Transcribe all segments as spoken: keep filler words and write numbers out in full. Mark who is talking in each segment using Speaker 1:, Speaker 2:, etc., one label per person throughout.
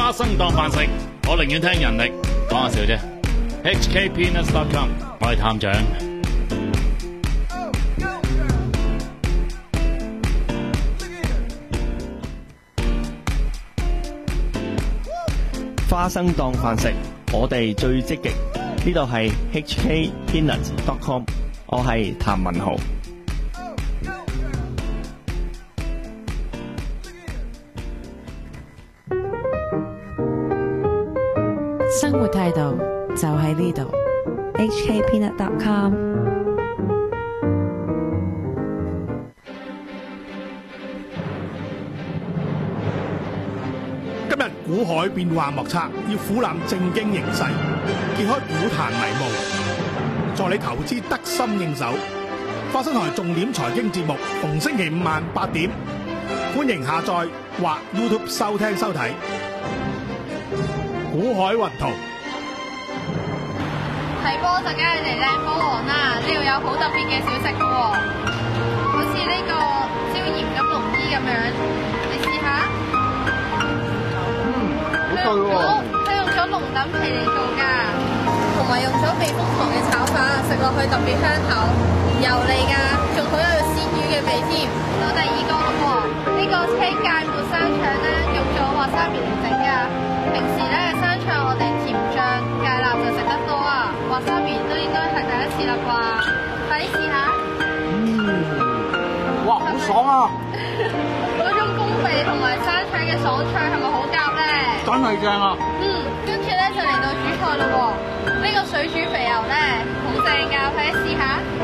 Speaker 1: 花生當飯食，我寧願聽人力，講下笑啫。H K Peanuts dot com， 我係探長。
Speaker 2: 花生當飯食，我哋最積極。呢度係 H K Peanuts dot com， 我係譚文豪。
Speaker 3: 生活態度就喺呢度
Speaker 4: H K Peanut dot com。
Speaker 5: 今日股海變幻莫測，要俯覽正經形勢，揭開股壇迷霧，助你投資得心應手。花生台重點財經節目，逢星期五晚八點，歡迎下載或 YouTube 收聽收睇。股海雲圖
Speaker 6: 睇波就梗係嚟靚波王啦！呢度有好特別嘅小食嘅喎，好似呢個椒鹽金龍衣咁樣，你試下。嗯，好對喎。佢用咗龍躉皮嚟做㗎，同埋用咗避風塘嘅炒法，食落去特別香口，油膩㗎，仲好有鮮魚嘅味添。到第二個咯喎，呢個青芥末生腸咧，用咗華沙米嚟整㗎。平時咧生腸我哋甜醬芥辣就食得多啊，華沙米都應該係第一次啦啩，快啲試下。
Speaker 7: 嗯，哇，好爽啊！
Speaker 6: 嗰種公味同埋生腸嘅爽脆係咪好夾咧？
Speaker 7: 真係正啊！
Speaker 6: 嗯，跟住咧就嚟到主菜咯喎，呢個水煮肥牛咧好正㗎，快啲試下。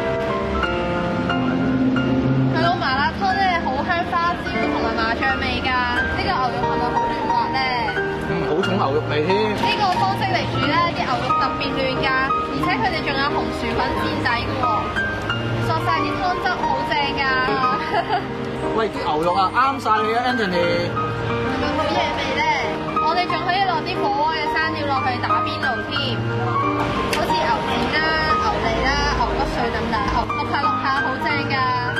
Speaker 6: 佢老麻辣湯咧好香花椒同埋麻醬味㗎，呢個牛肉係咪好嫩滑咧？
Speaker 7: 好重牛肉味添。
Speaker 6: 呢個方式嚟煮咧，啲牛肉特別嫩㗎，而且佢哋仲有紅薯粉墊底嘅喎，索晒啲湯汁好正㗎。
Speaker 7: 喂，啲牛肉啊啱晒你啊 ，Anthony。
Speaker 6: 係咪好嘢味咧？我哋仲可以落啲火鍋嘅生料落去打邊爐添，好似牛腱啦、牛脷啦、牛骨碎等等，淥下淥下好正㗎。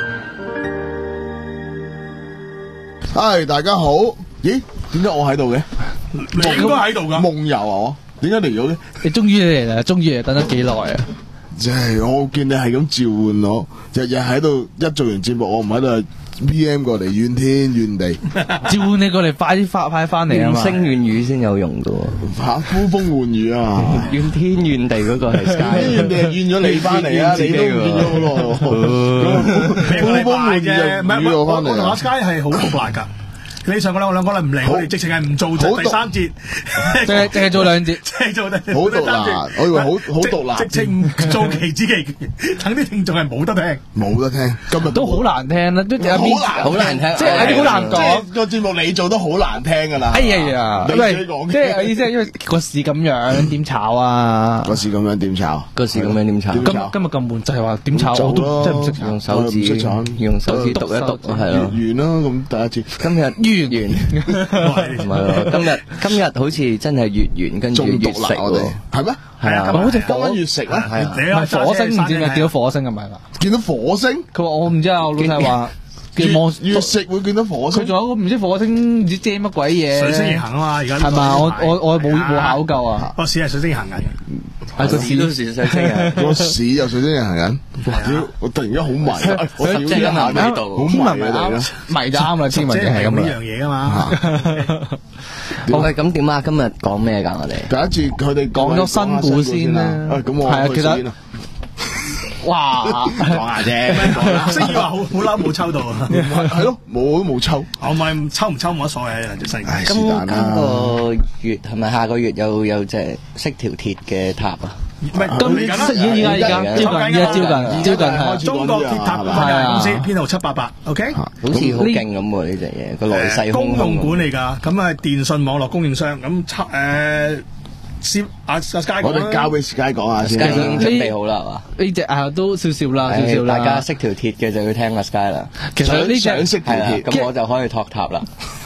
Speaker 8: 嗨，大家好。咦？點解我喺度嘅？
Speaker 5: 你應該喺度㗎。
Speaker 8: 夢遊啊！我點解嚟咗嘅？
Speaker 9: 你終於嚟啦！終於嚟，等咗幾耐啊！
Speaker 8: 即係我見你係咁召喚我，日日喺度一做完節目，我唔喺度 V M 過嚟，怨天怨地。
Speaker 9: 召喚你過嚟，快啲發派翻嚟啊嘛！
Speaker 2: 怨聲怨語先有用噶喎，
Speaker 8: 嚇呼風喚雨啊！
Speaker 2: 怨天怨地嗰個係 Sky，
Speaker 8: 怨天怨地係怨咗你翻嚟啊！你都唔見咗好耐喎。呼風喚雨就雨我翻嚟。
Speaker 5: 我同阿 Sky 係好獨立㗎。你上個兩個兩個咧唔嚟，我哋直情係唔做第三節，
Speaker 9: 淨係淨係做兩節，
Speaker 5: 淨係做第
Speaker 8: 好獨立。我以為好好獨立，
Speaker 5: 直情唔做期之期，等啲聽眾係冇得聽，
Speaker 8: 冇得聽。今日
Speaker 9: 都好難聽啦，都有
Speaker 8: 好難
Speaker 2: 好難聽，
Speaker 9: 即係有啲好難講。
Speaker 8: 個節目你做都好難聽㗎啦。
Speaker 9: 哎呀，
Speaker 8: 你自己講嘅，
Speaker 9: 即係意思係因為個市咁樣點炒啊？
Speaker 8: 個市咁樣點炒？
Speaker 2: 個市咁樣點炒？
Speaker 9: 今今日咁悶就係話點炒，我都真係唔識炒。
Speaker 2: 用手指用手指篤一篤，係咯。
Speaker 8: 完啦，咁第一次。
Speaker 2: 今日完完。唔係咯，今日今日好似真係月圓跟住月食喎，
Speaker 8: 係咩？
Speaker 2: 係啊，
Speaker 8: 好似今晚月食啊，
Speaker 5: 係啊，
Speaker 9: 火星唔知咪見到火星係咪啦？
Speaker 8: 見到火星？
Speaker 9: 佢話我唔知啊，我老細話
Speaker 8: 月食會見到火星。
Speaker 9: 佢仲有個唔知火星唔知遮乜鬼嘢。
Speaker 5: 水星逆行啊嘛，而家
Speaker 9: 係嘛？我我我冇冇考究啊。
Speaker 5: 個市係水星逆行緊嘅。
Speaker 2: 係個市都是水星嘅，
Speaker 8: 個市又水星逆行緊。我突然間好迷，我屌一下呢度，好迷啊！
Speaker 9: 迷就啱啦，天文係咁
Speaker 5: 呢樣嘢噶嘛。
Speaker 2: 喂，咁點啊？今日講咩㗎？我哋
Speaker 8: 第一次佢哋
Speaker 9: 講咗新股先啦。
Speaker 8: 咁我
Speaker 9: 係啊，其實哇，
Speaker 8: 講下啫。
Speaker 5: 星宇話好好嬲冇抽到啊。
Speaker 8: 係咯，冇都冇抽。
Speaker 5: 我咪抽唔抽冇乜所謂啊，隻世界。
Speaker 2: 今今個月係咪下個月有有隻識條鐵嘅塔啊？
Speaker 5: 唔係，今年緊
Speaker 9: 依家依家招緊，依家招緊，招緊係
Speaker 5: 中國鐵塔股份有限公司編號七八八 ，OK？
Speaker 2: 好似好勁咁喎呢隻嘢，個來勢洶洶。
Speaker 5: 公用股嚟㗎，咁啊電信網絡供應商，咁七誒先阿阿 Sky 講啦。
Speaker 8: 我哋交俾 Sky 講下先。
Speaker 2: Sky 已經準備好啦，係嘛？
Speaker 9: 呢隻啊都少少啦，少少啦。
Speaker 2: 大家識條鐵嘅就要聽阿 Sky 啦。
Speaker 9: 其實呢隻
Speaker 8: 想識條鐵，
Speaker 2: 咁我就可以托塔啦。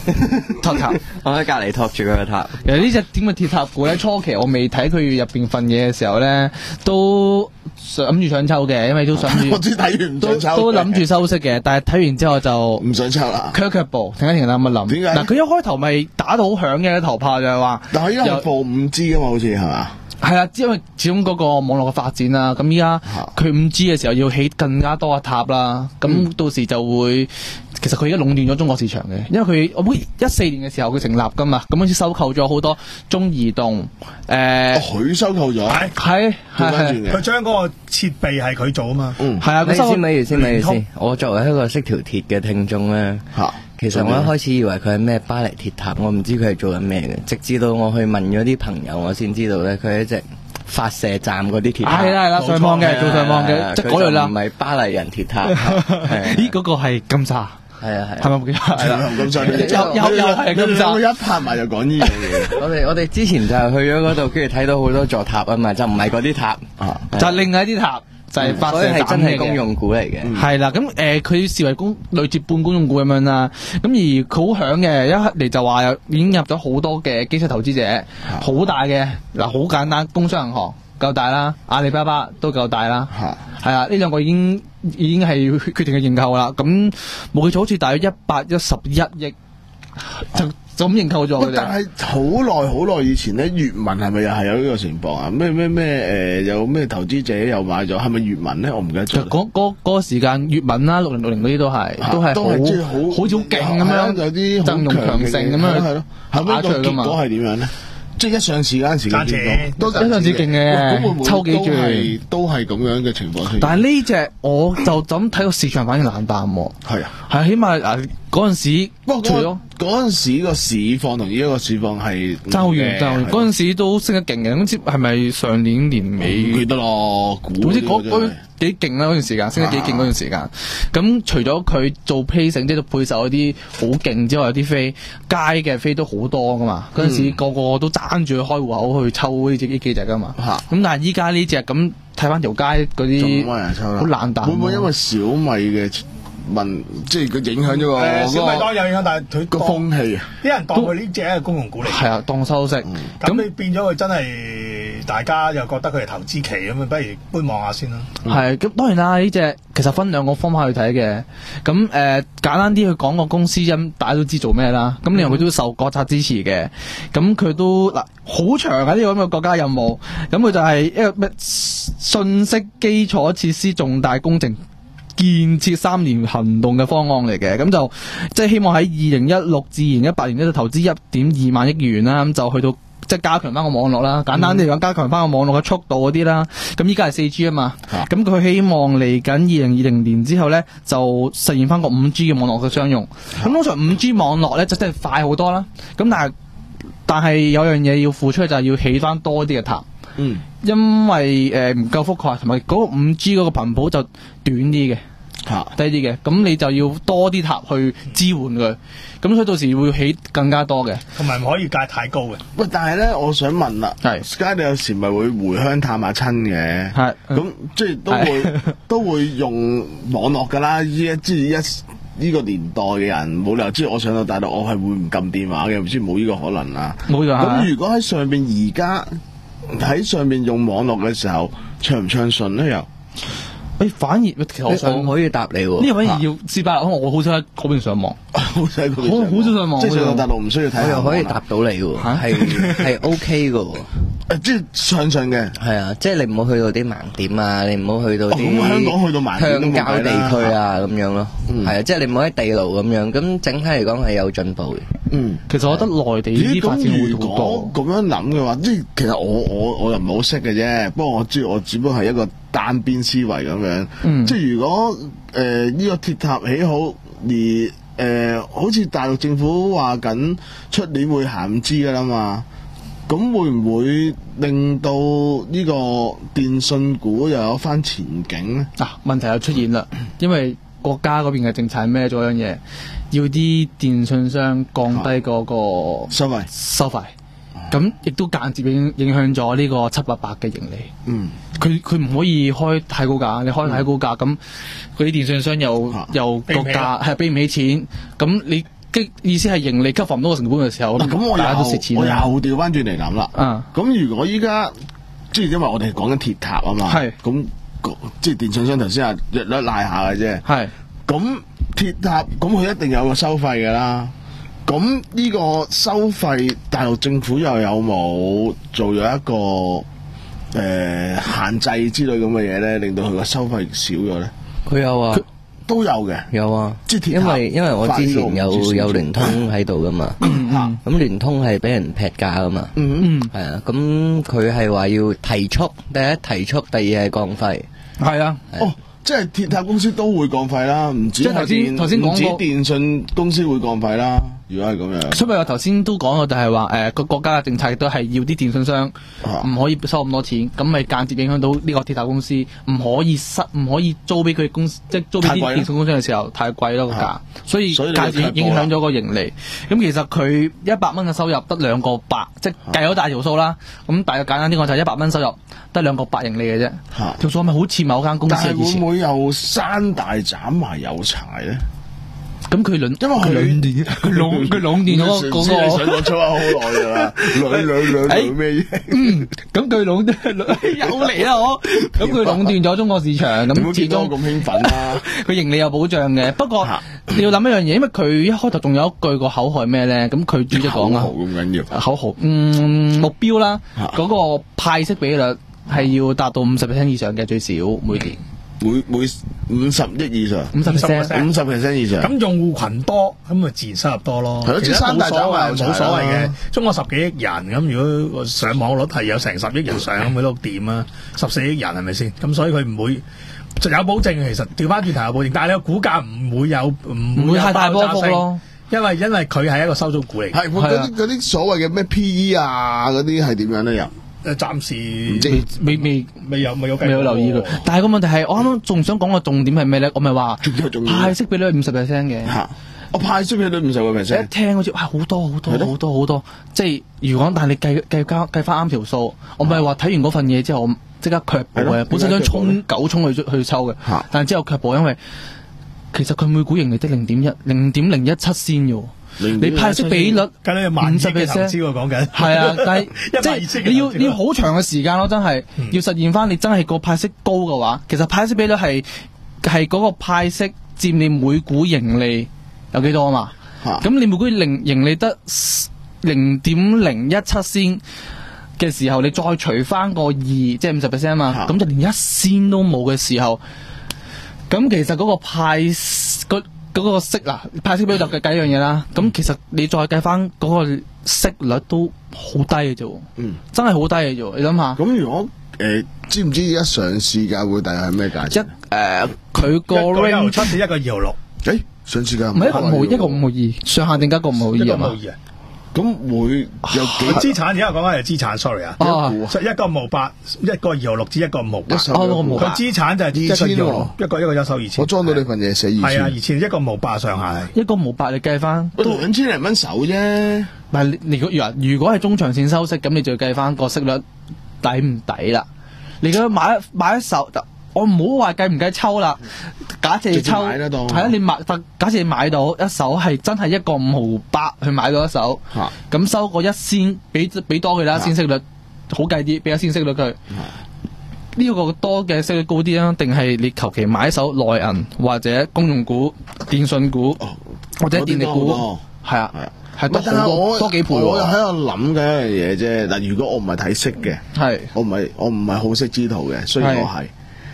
Speaker 9: 托塔，
Speaker 10: 我喺隔離托住佢個塔。
Speaker 9: 其實呢隻點嘅鐵塔鼓咧，初期我未睇佢入邊份嘢嘅時候咧，都諗住想抽嘅，因為都想住。
Speaker 8: 我知睇完唔想抽，
Speaker 9: 都諗住收息嘅，但係睇完之後就
Speaker 8: 唔想抽啦。
Speaker 9: 卻卻步，停一停諗一諗。
Speaker 8: 點解？
Speaker 9: 嗱，佢一開頭咪打到好響嘅頭炮就係話，
Speaker 8: 但係因為播五 G 噶嘛，好似係嘛？
Speaker 9: 係啦，因為始終嗰個網絡嘅發展啦，咁依家佢五 G 嘅時候要起更加多嘅塔啦，咁、嗯、到時就會，其實佢而家壟斷咗中國市場嘅，因為佢我記得一四年嘅時候佢成立噶嘛，咁好似收購咗好多中移動，誒、呃，
Speaker 8: 佢、哦、收購咗，
Speaker 5: 係
Speaker 9: 係係，
Speaker 5: 佢將嗰個設備係佢做啊嘛，
Speaker 8: 嗯，
Speaker 9: 係啊，
Speaker 10: 你先咪住先咪住先，我作為一個識條鐵嘅聽眾咧，嚇。其實我一開始以為佢係咩巴黎鐵塔，我唔知佢係做緊咩嘅，直至到我去問咗啲朋友，我先知道咧，佢係一隻發射站嗰啲鐵塔。
Speaker 9: 係啦係啦，上網嘅，做上網嘅，即係嗰類啦。
Speaker 10: 唔係巴黎人鐵塔。
Speaker 9: 咦，嗰個係金沙。
Speaker 10: 係啊係。
Speaker 9: 係咪冇
Speaker 8: 係啦，金沙。
Speaker 9: 又又又係金沙。
Speaker 8: 我一拍埋就講呢樣嘢。
Speaker 10: 我哋我哋之前就係去咗嗰度，跟住睇到好多座塔啊嘛，就唔係嗰啲塔，
Speaker 9: 就係另外一啲塔。就係發射站
Speaker 10: 係真係公用股嚟嘅，
Speaker 9: 係啦。咁誒，佢、呃、視為公類似半公用股咁樣啦。咁而佢好響嘅，一嚟就話有已經入咗好多嘅機構投資者，好、啊、大嘅嗱，好簡單，工商銀行夠大啦，阿里巴巴都夠大啦，係啊，呢兩個已經已經係決定嘅認購啦。咁冇記錯，好似大約一百一十一億就。啊就咁認購咗。
Speaker 8: 但係好耐好耐以前咧，粵文係咪又係有呢個情況啊？咩咩咩誒，有咩投資者又買咗？係咪粵文咧？我唔記得咗。
Speaker 9: 嗰嗰嗰個時間，粵文啦，六零六零嗰啲都係、啊、都係好好似好勁咁樣，
Speaker 8: 有啲
Speaker 9: 陣容強盛咁樣。
Speaker 8: 係咯，後尾個結果係點樣咧？即係一上市嗰陣時嘅結果，
Speaker 9: 都一上市勁嘅，抽幾注
Speaker 8: 都係咁樣嘅情況。
Speaker 9: 但係呢隻我就咁睇個市場反應冷淡喎。係啊，係起碼嗱嗰陣時，
Speaker 8: 不過除咗嗰陣時個市況同依家個市況係
Speaker 9: 爭好遠，爭好遠。嗰陣時都升得勁嘅，咁知係咪上年年尾？
Speaker 8: 唔記得咯，
Speaker 9: 總之嗰嗰幾勁啦嗰段時間，升得幾勁嗰段時間。咁、啊、除咗佢做 placing 即係配售嗰啲好勁之外，有啲飛街嘅飛都好多噶嘛。嗰陣時個個都爭住去開戶口去抽呢隻呢幾隻噶嘛。咁、啊、但係依家呢隻咁睇翻條街嗰啲好冷淡。
Speaker 8: 會唔會因為小米嘅問即係佢影響咗個、
Speaker 5: 呃、小米當然有影響，但係佢
Speaker 8: 個風氣啊，
Speaker 5: 啲人當佢呢隻係公用股嚟，
Speaker 9: 係啊，當收息。咁、
Speaker 5: 嗯、你變咗佢真係大家又覺得佢係投資期咁啊，不如觀望下先啦。
Speaker 9: 係咁，當然啦，呢隻其實分兩個方法去睇嘅。咁誒、呃、簡單啲去講個公司咁，大家都知做咩啦。咁另外佢都受國策支持嘅。咁佢都嗱好長啊呢、這個咁嘅國家任務。咁佢就係一個咩信息基礎設施重大工程建設三年行動嘅方案嚟嘅，咁就即係希望喺二零一六至二零一八年呢度投資一點二萬億元啦，咁就去到即係加強翻個網絡啦。簡單啲嚟講，加強翻個網絡嘅速度嗰啲啦。咁依家係四 G 啊嘛，咁佢希望嚟緊二零二零年之後咧，就實現翻個五 G 嘅網絡嘅商用。咁通常五 G 網絡咧就真係快好多啦。咁但係但係有樣嘢要付出，就係要起翻多啲嘅塔。嗯，因為誒唔夠覆蓋，同埋嗰個五 G 嗰個頻譜就短啲嘅，吓低啲嘅，咁你就要多啲塔去支援佢，咁所以到時會起更加多嘅，
Speaker 5: 同埋唔可以價太高嘅。
Speaker 8: 喂，但係咧，我想問啦，係 Sky 你有時咪會回鄉探下親嘅，係咁即係都會都會用網絡噶啦，依一即係一呢個年代嘅人冇理由，即係我上到大陸，我係會唔撳電話嘅，唔知冇呢個可能啦。冇㗎。咁如果喺上邊而家喺上面用網絡嘅時候暢唔暢順咧？又，誒反而其實我想
Speaker 10: 我可以答你喎。
Speaker 9: 呢個反而要試下，我好少喺嗰邊上網，好
Speaker 8: 少喺嗰邊，
Speaker 9: 好少上網。
Speaker 8: 即係上到大陸唔需要睇。
Speaker 10: 我又可以答到你喎，係係 OK 嘅喎。
Speaker 8: 誒，即係暢順嘅。係
Speaker 10: 啊，即係你唔好去到啲盲點啊，你唔好去到啲
Speaker 8: 香港去到盲點
Speaker 10: 鄉郊地區啊咁樣咯。係啊，即係你唔好喺地牢咁樣。咁整體嚟講係有進步嘅。
Speaker 8: 嗯，
Speaker 9: 其實我覺得內地呢啲發展會好多。
Speaker 8: 咁樣諗嘅話，即係其實我我我又唔係好識嘅啫。不過我知我只不過係一個單邊思維咁樣。嗯、即係如果誒呢、呃這個鐵塔起好，而誒、呃、好似大陸政府話緊出年會行五 G 噶啦嘛，咁會唔會令到呢個電信股又有翻前景咧？
Speaker 9: 啊，問題又出現啦，因為國家嗰邊嘅政策係咩？做一樣嘢，要啲電信商降低嗰個收費，收費，咁亦都間接影影響咗呢個七八百嘅盈利。嗯，佢佢唔可以開太高價，你開太高價，咁嗰啲電信商又、啊、又個價係俾唔起錢，咁你嘅意思係盈利 cover 唔到個成本嘅時候，
Speaker 8: 咁我
Speaker 9: 大家都蝕錢。
Speaker 8: 我又調翻轉嚟諗啦。
Speaker 9: 嗯，
Speaker 8: 咁如果依家即係因為我哋講緊鐵塔啊嘛，
Speaker 9: 係
Speaker 8: 咁即係電信商頭先係略略賴下嘅啫。
Speaker 9: 係咁
Speaker 8: 鐵塔咁佢一定有個收費㗎啦。咁呢個收費，大陸政府又有冇做咗一個誒、呃、限制之類咁嘅嘢咧，令到佢個收費少咗咧？
Speaker 10: 佢有啊，
Speaker 8: 都有嘅，
Speaker 10: 有啊。
Speaker 8: 即係
Speaker 10: 因為因為我之前有有聯通喺度噶嘛，咁聯通係俾人劈價噶嘛，
Speaker 9: 嗯
Speaker 10: 係啊。咁佢係話要提速，第一提速，第二係降費，
Speaker 9: 係啊。
Speaker 8: 哦。即係鐵塔公司都會降費啦，唔止係電，
Speaker 9: 頭先講
Speaker 8: 唔止電信公司會降費啦。如果係咁樣，
Speaker 9: 所以我頭先都講過，就係話誒個國家嘅政策亦都係要啲電信商唔可以收咁多錢，咁咪間接影響到呢個鐵塔公司唔可以失，唔可以租俾佢公司，即係租俾啲電信公司嘅時候太貴咯個價，所以間接影響咗個盈利。咁其實佢一百蚊嘅收入得兩個八，即係計咗大條數啦。咁大約簡單啲講就係一百蚊收入得兩個八盈利嘅啫。條數係咪好似某間公司嘅以前？
Speaker 8: 又山大斬埋有柴咧，
Speaker 9: 咁佢壟，
Speaker 8: 因為佢
Speaker 9: 壟斷，佢壟佢壟斷咗嗰個。
Speaker 8: 你想講粗口好耐噶啦，兩兩兩兩咩嘢？
Speaker 9: 嗯，咁佢壟斷又嚟啦，我咁佢壟斷咗中國市場，咁始終
Speaker 8: 咁興奮啦。
Speaker 9: 佢盈利有保障嘅，不過你要諗一樣嘢，因為佢一開頭仲有一句個口號係咩咧？咁佢主席講啊，
Speaker 8: 口號咁緊要，
Speaker 9: 口號嗯目標啦，嗰個派息比率係要達到五十 percent 以上嘅最少每年。
Speaker 8: 每每五十億以上，
Speaker 9: 五十 percent，
Speaker 8: 五十 percent 以上。
Speaker 5: 咁用戶群多，咁咪自然收入多咯。
Speaker 8: 係咯，即係三大斬埋
Speaker 5: 冇所謂嘅。中國十幾億人，咁如果上網率係有成十億人上，咁佢都掂啊！十四億人係咪先？咁所以佢唔會有保證。其實調翻轉頭有保證，但係你個股價唔會有唔
Speaker 9: 會太大波幅咯。
Speaker 5: 因為因為佢係一個收租股嚟。
Speaker 8: 係嗰啲嗰啲所謂嘅咩 P E 啊嗰啲係點樣咧又？
Speaker 5: 誒暫時
Speaker 9: 未未
Speaker 5: 未有未有
Speaker 9: 未有留意佢，但係個問題係，我啱啱仲想講個重點係咩咧？我咪話派息比率五十 percent 嘅，
Speaker 8: 我派息比率五十個 percent，
Speaker 9: 一聽好似哇好多好多好多好多，即係如果但係你計計加計翻啱條數，我咪話睇完嗰份嘢之後，我即刻卻步嘅，本身想衝九衝去去抽嘅，但係之後卻步，因為其實佢每股盈利得零點一零點零一七仙嘅。你派息比率
Speaker 5: 梗係五十 percent 喎，講緊
Speaker 9: 係啊，但係即係你要你要好長嘅時間咯，真係、嗯、要實現翻你真係個派息高嘅話，其實派息比率係係嗰個派息佔你每股盈利有幾多啊嘛？咁、啊、你每股零盈利得零點零一七仙嘅時候，你再除翻個二，即係五十 percent 啊嘛，咁、啊、就連一仙都冇嘅時候，咁其實嗰個派個。嗰個息嗱派息比率就計一樣嘢啦，咁、嗯、其實你再計翻嗰個息率都好低嘅啫，嗯，真係好低嘅啫，你諗下。
Speaker 8: 咁如果誒、呃、知唔知而家上市價會大概係咩價錢？
Speaker 9: 一誒佢個 range
Speaker 5: 七至一個二毫六，
Speaker 8: 誒上市價
Speaker 9: 唔係一個五毫一個五毫二，上限定價一個五毫二啊嘛。
Speaker 8: 咁會有幾
Speaker 5: 資產？而家講緊係資產 ，sorry 啊，一個五毫八，一個二毫六至一個五毫八。佢資產就係二千喎，一個一個一手二千。
Speaker 8: 我裝到你份嘢寫二千。
Speaker 5: 係啊，二千一個五毫八上下。
Speaker 9: 一個五毫八你計翻
Speaker 8: 都兩千零蚊手啫。
Speaker 9: 唔係你如果如果係中長線收息，咁你就要計翻個息率抵唔抵啦？你咁買買一手。我唔好話計唔計抽啦，假設你抽係啊，你買假設你買到一手係真係一個五毫八去買到一手，咁、啊、收個一仙，俾俾多佢啦，先息率好計啲，俾一仙息率佢。呢、這個多嘅息率高啲啊，定係你求其買一手內銀或者公用股、電信股、哦、或者電力股，係啊，係多好多多幾倍。
Speaker 8: 我又喺度諗緊一樣嘢啫。嗱，如果我唔係睇息嘅，係我唔係我唔係好息之徒嘅，雖然我係。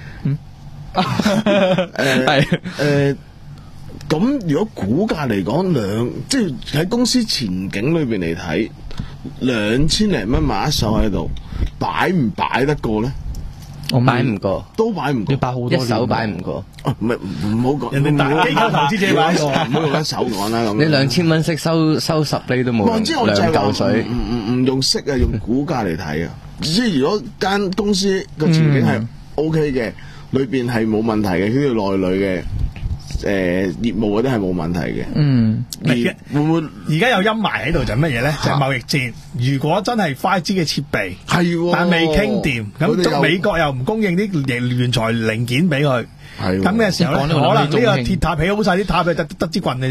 Speaker 8: 誒誒，咁如果股價嚟講兩，即係喺公司前景裏邊嚟睇，兩千零蚊買一手喺度，擺唔擺得過咧？
Speaker 10: 我擺唔過，
Speaker 8: 都擺唔過，
Speaker 9: 要擺好多，
Speaker 10: 一手擺唔過。
Speaker 8: 唔係唔好講，
Speaker 5: 人哋大機構投資者擺過，
Speaker 8: 唔好用一手講啦咁。
Speaker 10: 你兩千蚊息收收十厘都冇，兩嚿水。
Speaker 8: 唔唔唔用息啊，用股價嚟睇啊。即係如果間公司個前景係 O K 嘅。裏邊係冇問題嘅，呢條內裏嘅誒業務嗰啲係冇問題嘅。嗯，
Speaker 5: 會唔會而家有陰霾喺度就係乜嘢咧？就係貿易戰。如果真係 五 G 嘅設備係，但未傾掂，咁美國又唔供應啲原材零件俾佢，咁嘅時候咧，可能呢個鐵塔起好晒，啲塔佢得得支棍嘅啫。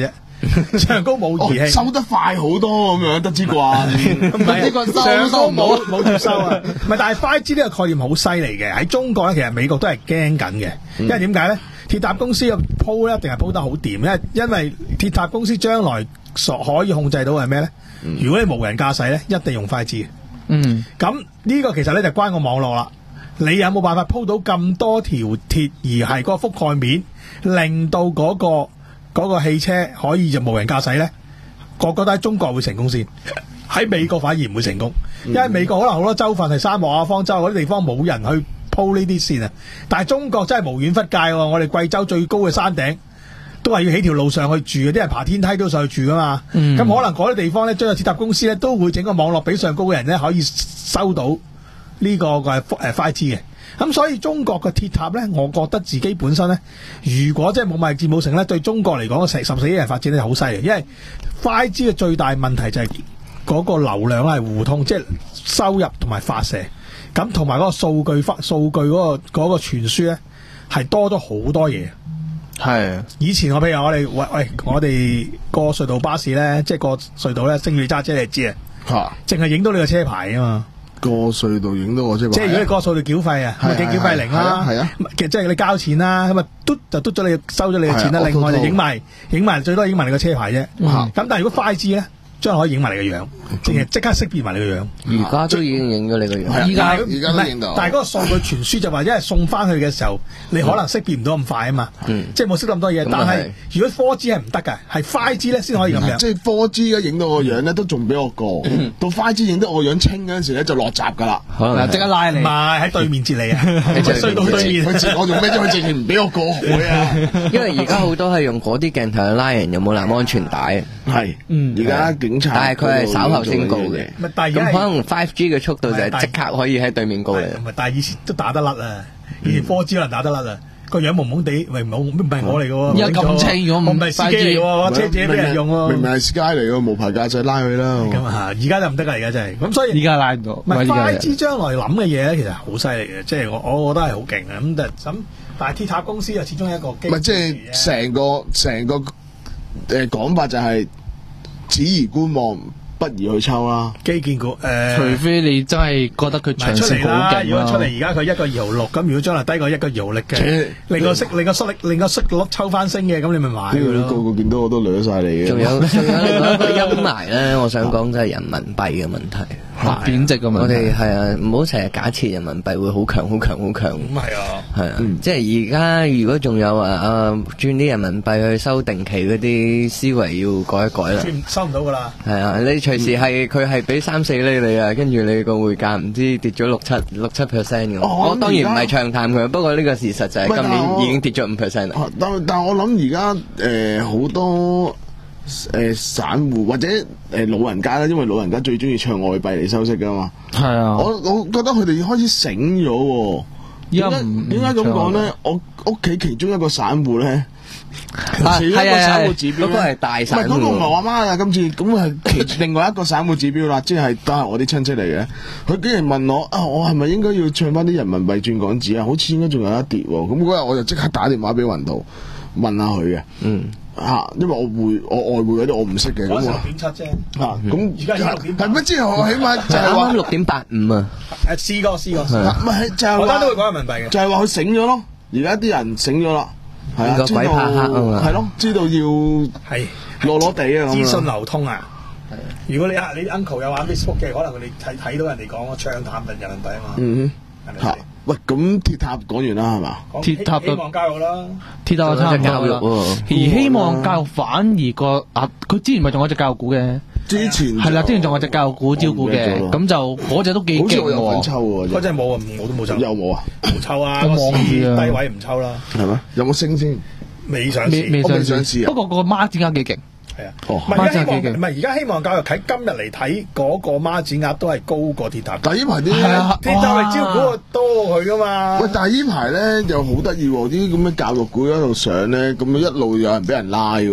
Speaker 5: 上高冇儀器，
Speaker 8: 收得快好多咁樣，得之啩？
Speaker 5: 唔係呢個上高冇冇接收啊！唔係，但係 五 G 呢個概念好犀利嘅，喺中國咧，其實美國都係驚緊嘅，因為點解咧？鐵塔公司嘅鋪咧，一定係鋪得好掂，因為因為鐵塔公司將來所可以控制到係咩咧？嗯、如果你無人駕駛咧，一定用 五 G。嗯，咁呢個其實咧就關個網絡啦。你有冇辦法鋪到咁多條鐵，而係個覆蓋面令到嗰、嗰個、嗰個汽車可以就無人駕駛咧？我覺得喺中國會成功先，喺美國反而唔會成功，因為美國可能好多州份係沙漠啊、方舟嗰啲地方冇人去鋪呢啲線啊。但係中國真係無遠弗屆喎，我哋貴州最高嘅山頂都係要起條路上去住嘅，啲人爬天梯都上去住噶嘛。咁、嗯、可能嗰啲地方咧，將個鐵塔公司咧都會整個網絡俾上高嘅人咧可以收到呢個嘅誒 五 G 嘅。咁所以中國嘅鐵塔咧，我覺得自己本身咧，如果即係冇賣字冇成咧，對中國嚟講成十四億人發展咧好犀利，因為 五 G 嘅最大問題就係嗰個流量係互通，即係收入同埋發射，咁同埋嗰個數據發數據嗰個嗰個傳輸咧係多咗好多嘢。係以前我譬如我哋喂喂我哋過隧道巴士咧，即係過隧道咧，星宇揸車你知啊，吓，淨係影到你個車牌啊嘛。
Speaker 8: 過隧道影到我車牌，
Speaker 5: 即係如果你過隧道繳費啊，咪幾繳費零啦，係啊，其實即係你交錢啦，咁啊嘟就嘟咗你收咗你嘅錢啦，另外就影埋影埋最多影埋你個車牌啫。咁但係如果 五 G 咧，將可以影埋你個樣，淨係即刻識別埋你個樣。
Speaker 10: 而家都已經影咗你個樣。
Speaker 5: 而家而家都影到。但係嗰個數據傳輸就話，因為送翻去嘅時候，你可能識別唔到咁快啊嘛。即係冇識咁多嘢。但係如果 四 G 係唔得㗎，係 五 G 咧先可以咁樣。
Speaker 8: 即係四 G 咧影到個樣咧都仲比我過，到 五 G 影得我樣清嗰陣時咧就落閘㗎啦。
Speaker 9: 可能即刻拉你。
Speaker 5: 唔係喺對面截你啊！隧道對面。
Speaker 8: 佢截我做咩啫？佢直情唔俾我過海啊！
Speaker 10: 因為而家好多係用嗰啲鏡頭去拉人，有冇攬安全帶？
Speaker 8: 係。嗯。而家警察。
Speaker 10: 但係佢係稍後先告嘅。咁可能五 G 嘅速度就係即刻可以喺對面告你。
Speaker 5: 唔係，但係以前都打得甩啊！以前 四 G 可能打得甩啊！個樣蒙蒙地，喂唔好唔係我嚟嘅喎。
Speaker 9: 而家咁清咗，
Speaker 5: 我唔係司機嚟喎，車借俾人用喎。
Speaker 8: 明明係司機嚟嘅，無牌駕駛拉佢啦。
Speaker 5: 咁啊，而家就唔得啦，而家真係。咁所以
Speaker 9: 而家拉唔到。
Speaker 5: 唔係 五 G 將來諗嘅嘢咧，其實好犀利嘅，即係我我覺得係好勁嘅。咁但咁，但係鐵塔公司又始終係一個基。
Speaker 8: 唔係即係成個成個誒講法就係只宜觀望。不宜去抽啦，
Speaker 5: 基建股誒，呃、
Speaker 9: 除非你真係覺得佢長線好勁。
Speaker 5: 如果出嚟而家佢一個二毫六，咁如果將來低過一個二毫六嘅，令個息令個息率令個息率抽翻升嘅，咁你咪買佢咯。
Speaker 8: 個個見到我都掠晒你嘅。
Speaker 10: 仲有仲有另外一個陰霾咧，我想講就係人民幣嘅問題。
Speaker 9: 貶值嘅問題，
Speaker 10: 我哋係啊，唔好成日假設人民幣會好強、好強、好強。
Speaker 5: 咁係啊，
Speaker 10: 係啊，嗯、即係而家如果仲有啊啊轉啲人民幣去收定期嗰啲思維要改一改啦。
Speaker 5: 收唔到噶啦。
Speaker 10: 係啊，你隨時係佢係俾三四厘你啊，跟住你個匯價唔知跌咗六七六七 percent 嘅。
Speaker 8: 哦、
Speaker 10: 我當然唔係唱淡佢，不過呢個事實就係今年已經跌咗五 percent 啦。
Speaker 8: 但但我諗而家誒好多。誒、呃，散戶或者誒、呃、老人家咧，因為老人家最中意唱外幣嚟收息噶嘛。係啊，我我覺得佢哋開始醒咗。點解點解咁講咧？我屋企其中一個散戶咧，其中一個散戶指標咧，
Speaker 10: 嗰個係大散戶。唔係嗰個唔係我
Speaker 8: 媽啊，今次咁係其另外一個散戶指標啦，即係都係我啲親戚嚟嘅。佢竟然問我啊，我係咪應該要唱翻啲人民幣轉港紙啊？好似應該仲有一跌喎。咁嗰日我就即刻打電話俾雲圖問下佢嘅。嗯。吓，因為我匯我外匯嗰啲我唔識嘅，咁
Speaker 5: 我六點七啫。吓，
Speaker 8: 咁
Speaker 5: 而家六點
Speaker 8: 係乜？之後我起碼就係話
Speaker 10: 六點八五啊。
Speaker 5: 誒，試過試過，
Speaker 8: 唔係就係
Speaker 5: 我都會講人民幣嘅，
Speaker 8: 就係話佢醒咗咯。而家啲人醒咗啦，係啊，
Speaker 10: 知道係
Speaker 8: 咯，知道要係落落地啊，
Speaker 5: 資訊流通啊。係，如果你啊你 uncle 有玩 Facebook 嘅，可能佢哋睇睇到人哋講個唱淡人民幣啊嘛。
Speaker 8: 嗯哼，吓。喂，咁鐵塔講完啦，係嘛？
Speaker 9: 鐵塔
Speaker 5: 希望教育啦，
Speaker 9: 鐵塔差唔多教育，而希望教育反而個啊，佢之前咪仲有隻教育股嘅，
Speaker 8: 之前
Speaker 9: 係啦，之前仲有隻教育股招股嘅，咁就嗰隻都幾勁喎。
Speaker 8: 好似我有份抽喎，
Speaker 5: 嗰隻冇啊，我都冇抽。
Speaker 8: 有冇啊？
Speaker 5: 冇抽啊，我望住低位唔抽啦。係咩？
Speaker 8: 有冇升先？
Speaker 5: 未上市，
Speaker 9: 未上
Speaker 8: 上市啊。
Speaker 9: 不過個孖展額幾勁。
Speaker 5: 係啊，唔係而家希望，唔係而家希望教育睇今日嚟睇嗰個孖展額都係高過鐵塔。
Speaker 8: 但係呢排啲
Speaker 5: 鐵塔係招股多佢噶嘛？
Speaker 8: 喂，但係呢排咧又好得意喎，啲咁嘅教育股喺度上咧，咁一路有人俾人拉嘅。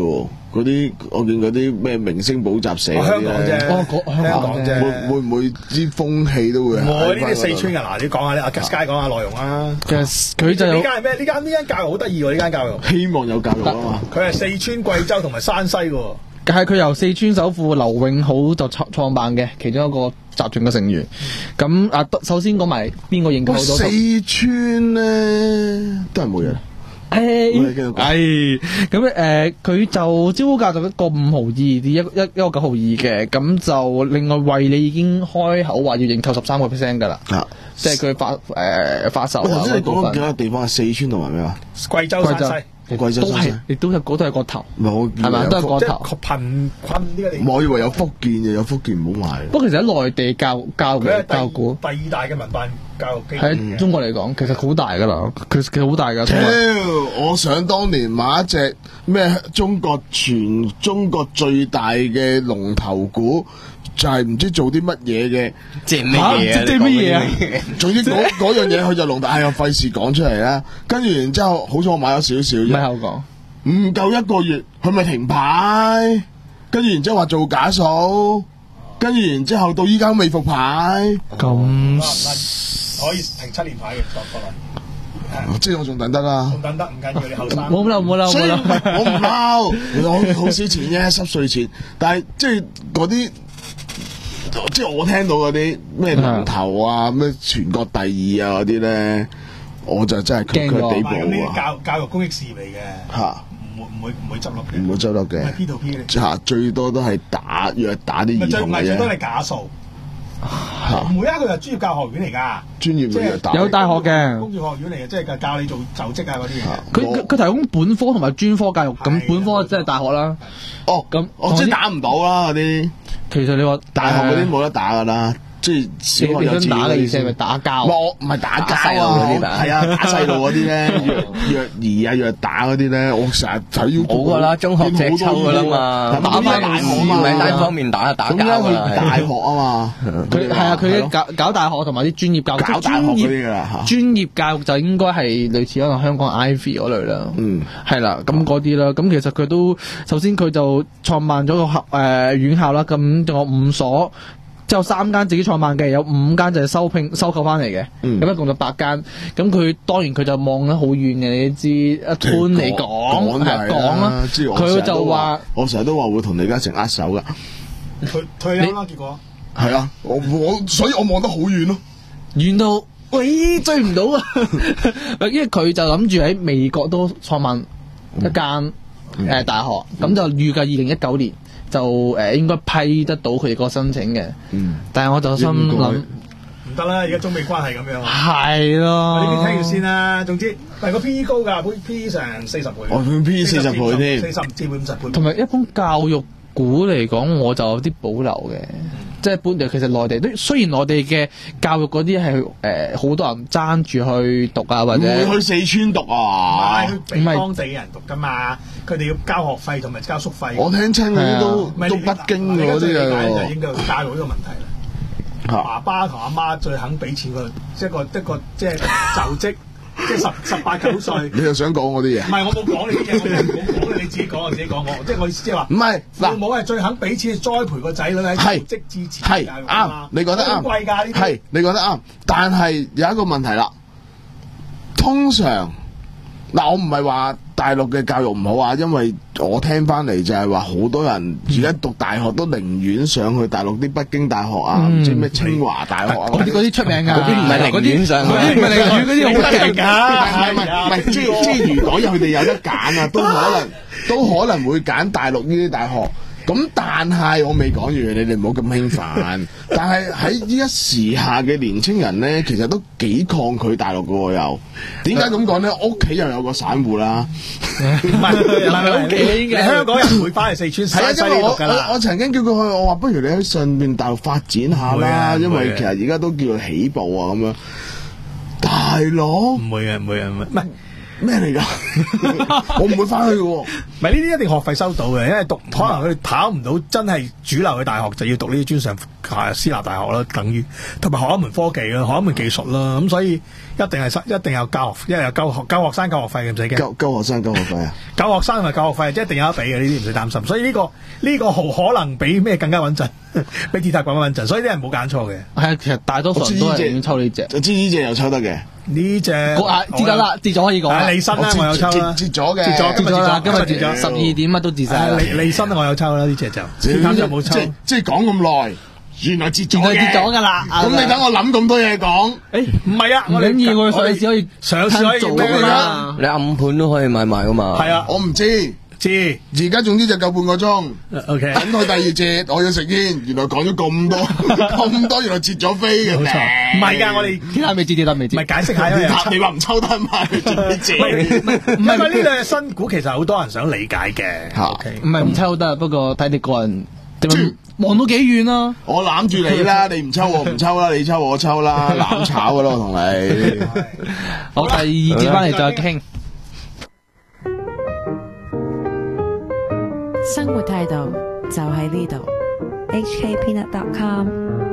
Speaker 8: 嗰啲我見嗰啲咩明星補習社嗰啲咧，
Speaker 5: 香港啫，
Speaker 8: 會會唔會啲風氣都會？
Speaker 5: 我呢啲四川嘅嗱，你講下咧，阿 Sky 講下內容啦。
Speaker 9: 其實佢就
Speaker 5: 呢間係咩？呢間呢間教育好得意喎！呢間教育
Speaker 8: 希望有教育啊嘛。
Speaker 5: 佢係四川、貴州同埋山西嘅。
Speaker 9: 係佢由四川首富劉永好就創創辦嘅其中一個集團嘅成員。咁啊，首先講埋邊個認購咗？
Speaker 8: 四川咧都係冇嘢。
Speaker 9: 誒，係咁誒，佢就招價就一個五毫二，一一一個九毫二嘅，咁就另外惠理已經開口話要認購十三個 percent 噶啦，即係佢發誒發售。
Speaker 8: 頭先你講幾個地方係四川同埋咩話？
Speaker 5: 貴州、山西。
Speaker 8: 貴州
Speaker 9: 都係，亦都係嗰都係個頭，
Speaker 8: 冇
Speaker 9: 係咪都係個頭？
Speaker 5: 即係貧困呢個地方。
Speaker 8: 我以為有福建嘅，有福建唔好買。
Speaker 9: 不過其實喺內地教教嘅教股，
Speaker 5: 第二大嘅民辦教育機構
Speaker 9: 喺中國嚟講，其實好大噶啦，其實其實好大噶。
Speaker 8: 超！我想當年買一隻咩中國全中國最大嘅龍頭股。就係唔知做啲乜嘢嘅，
Speaker 10: 即係乜嘢啊？
Speaker 9: 即係乜嘢啊？
Speaker 8: 總之嗰嗰樣嘢佢就龍大，係我費事講出嚟啦。跟住然之後，好彩我買咗少少啫。
Speaker 9: 咩口講？
Speaker 8: 唔夠一個月，佢咪停牌。跟住然之後話做假數，跟住然之後到依家未復牌。
Speaker 9: 咁
Speaker 5: 可以停七年牌嘅作法啦。
Speaker 8: 即係我仲等得啦。
Speaker 5: 仲等得唔緊要，你後生。
Speaker 9: 冇嬲冇嬲冇嬲，
Speaker 8: 我唔嬲，我好少錢啫，濕碎錢。但係即係嗰啲。即係我聽到嗰啲咩龍頭啊，咩全國第二啊嗰啲咧，我就真係佢佢地步啊！
Speaker 5: 教教育公益事業嚟嘅嚇，唔會唔會唔會執笠嘅，
Speaker 8: 唔會執笠嘅。
Speaker 5: P to P 嚟
Speaker 8: 嚇，最多都係打藥打啲兒童嘅啫。
Speaker 5: 最多係假數。唔會啊！佢係專業教學院嚟㗎，
Speaker 8: 專業嘅大
Speaker 9: 有大學嘅
Speaker 5: 工業學院嚟嘅，即係教你做就職啊嗰啲嘢。
Speaker 9: 佢佢提供本科同埋專科教育，咁本科即係大學啦。
Speaker 8: 哦，咁我即係打唔到啦嗰啲。
Speaker 9: 其實你話
Speaker 8: 大學嗰啲冇得打㗎啦。即係小學幼稚園
Speaker 9: 打嘅意思係咪打交？
Speaker 8: 我唔係打交啊，係啊，打細路嗰啲咧，虐虐兒啊、虐打嗰啲咧，我成日睇 YouTube。
Speaker 10: 冇噶啦，中學隻抽噶啦嘛，打翻大學嘛，唔係單方面打打交噶啦。
Speaker 8: 大學啊嘛，
Speaker 9: 佢係啊，佢搞搞大學同埋啲專業教育，
Speaker 8: 搞大學嗰啲噶啦。
Speaker 9: 專業教育就應該係類似可能香港 Ivy 嗰類啦。嗯，係啦，咁嗰啲啦，咁其實佢都首先佢就創辦咗個學誒院校啦，咁仲有五所。之後三間自己創辦嘅，有五間就係收聘收購翻嚟嘅，咁、嗯、一共就八間。咁佢當然佢就望得好遠嘅，你知一般嚟講係講啦。佢就話：
Speaker 8: 我成日都話會同李嘉誠握手噶。
Speaker 5: 退退啦，結果
Speaker 8: 係啊，我我所以我望得好遠咯，
Speaker 9: 遠到喂追唔到啊！因為佢就諗住喺美國都創辦一間誒、嗯呃、大學，咁、嗯、就預計二零一九年。就誒、呃、應該批得到佢哋個申請嘅，嗯，但係我就心諗
Speaker 5: 唔得啦，而家中美關係咁樣，
Speaker 9: 係咯，
Speaker 5: 我呢邊聽住先啦。總之，但係個 P E 高㗎，P E 成四十倍，
Speaker 8: 哦 ，P E 四十倍添，
Speaker 5: 四十至五十倍。
Speaker 9: 同埋一般教育股嚟講，我就有啲保留嘅。嗯即係本地，其實內地都雖然內地嘅教育嗰啲係誒好多人爭住去讀啊，或者
Speaker 8: 唔會去四川讀啊，
Speaker 5: 唔係俾當地人讀㗎嘛，佢哋要交學費同埋交宿費。
Speaker 8: 我聽親嗰啲都都北京嗰啲啊，
Speaker 5: 就應該教育呢個問題啦。爸爸同阿媽最肯俾錢佢，即係個一個即係就職。即係十十八九歲，
Speaker 8: 你又想講我啲嘢？
Speaker 5: 唔係我冇講你啲嘢，我冇講你，你自己講我自己講我，即係我意思即係話，
Speaker 8: 唔係
Speaker 5: 父母係最肯俾錢栽培個仔女喺職支持教育啊嘛，
Speaker 8: 你講得啱，
Speaker 5: 好貴㗎呢啲，
Speaker 8: 係你講得啱，但係有一個問題啦，通常嗱我唔係話大陸嘅教育唔好啊，因為我聽翻嚟就係話好多人而家讀大學都寧願上去大陸啲北京大學啊，唔、嗯、知咩清華大學啊，
Speaker 9: 嗰啲嗰啲出名㗎，嗰啲唔係
Speaker 10: 寧願上去，
Speaker 9: 嗰啲唔係寧願，嗰啲好得人㗎，
Speaker 8: 係咪？唔係即係即係如果有佢哋有得揀啊，都可能都可能會揀大陸呢啲大學。咁但係我未講完，你哋唔好咁興奮。但係喺呢一時下嘅年青人咧，其實都幾抗拒大陸嘅喎又。點解咁講咧？屋企又有個散戶啦，
Speaker 5: 唔係唔係屋企嘅香港人唔會翻去四川山西呢度㗎啦。
Speaker 8: 我我曾經叫佢去，我話不如你喺上邊大陸發展下啦，因為其實而家都叫做起步啊咁樣。大佬
Speaker 5: 唔會嘅，唔會嘅，唔係。
Speaker 8: 咩嚟㗎？我唔會翻去嘅喎。
Speaker 5: 唔係呢啲一定學費收到嘅，因為讀可能佢考唔到真係主流嘅大學，就要讀呢啲專上私立大學啦，等於同埋學一門科技啦，學一門技術啦，咁所以一定係一定有交學，因為有交學交學生交學費嘅，唔使驚。
Speaker 8: 交交學生交學費啊！
Speaker 5: 交學生同埋交學費，即係一定有得俾嘅，呢啲唔使擔心。所以呢、呢個呢、呢個號可能比咩更加穩陣，比鐵塔更加穩陣。所以啲人冇揀錯嘅。
Speaker 9: 係啊，其實大多數人都係要抽呢隻，
Speaker 8: 就知呢隻又抽得嘅。
Speaker 5: 呢隻
Speaker 9: 啊，跌咗啦，跌咗可以講啦。
Speaker 5: 利申啦，我有抽啦，
Speaker 8: 跌咗嘅，
Speaker 5: 跌咗，今日跌咗，今日跌咗，
Speaker 9: 十二點乜都跌晒。
Speaker 5: 利利申我有抽啦，呢隻就，鐵塔就冇抽。
Speaker 8: 即即係講咁耐，原來跌咗嘅，
Speaker 9: 跌咗㗎啦。
Speaker 8: 咁你等我諗咁多嘢講，
Speaker 5: 誒唔係啊，我
Speaker 9: 哋要佢上市可以
Speaker 5: 上市可以做㗎嘛？
Speaker 10: 你暗盤都可以買埋㗎嘛？
Speaker 5: 係啊，
Speaker 8: 我唔知。
Speaker 5: 知，
Speaker 8: 而家總之就夠半個鐘
Speaker 5: ，OK，
Speaker 8: 等佢第二節，我要食煙。原來講咗咁多，咁多原來截咗飛嘅，
Speaker 5: 冇錯，唔係㗎，我哋
Speaker 9: 鐵塔未接，鐵塔未接，
Speaker 5: 唔係解釋下啊，
Speaker 8: 你話唔抽得買，截
Speaker 5: 唔係因為呢兩隻新股其實好多人想理解嘅，OK，
Speaker 9: 唔係唔抽得，不過睇你個人點樣望到幾遠啦。
Speaker 8: 我攬住你啦，你唔抽我唔抽啦，你抽我抽啦，攬炒㗎啦，我同你。
Speaker 9: 好，第二節翻嚟再傾。
Speaker 3: 生活態度就喺呢度。
Speaker 4: H K Peanut dot com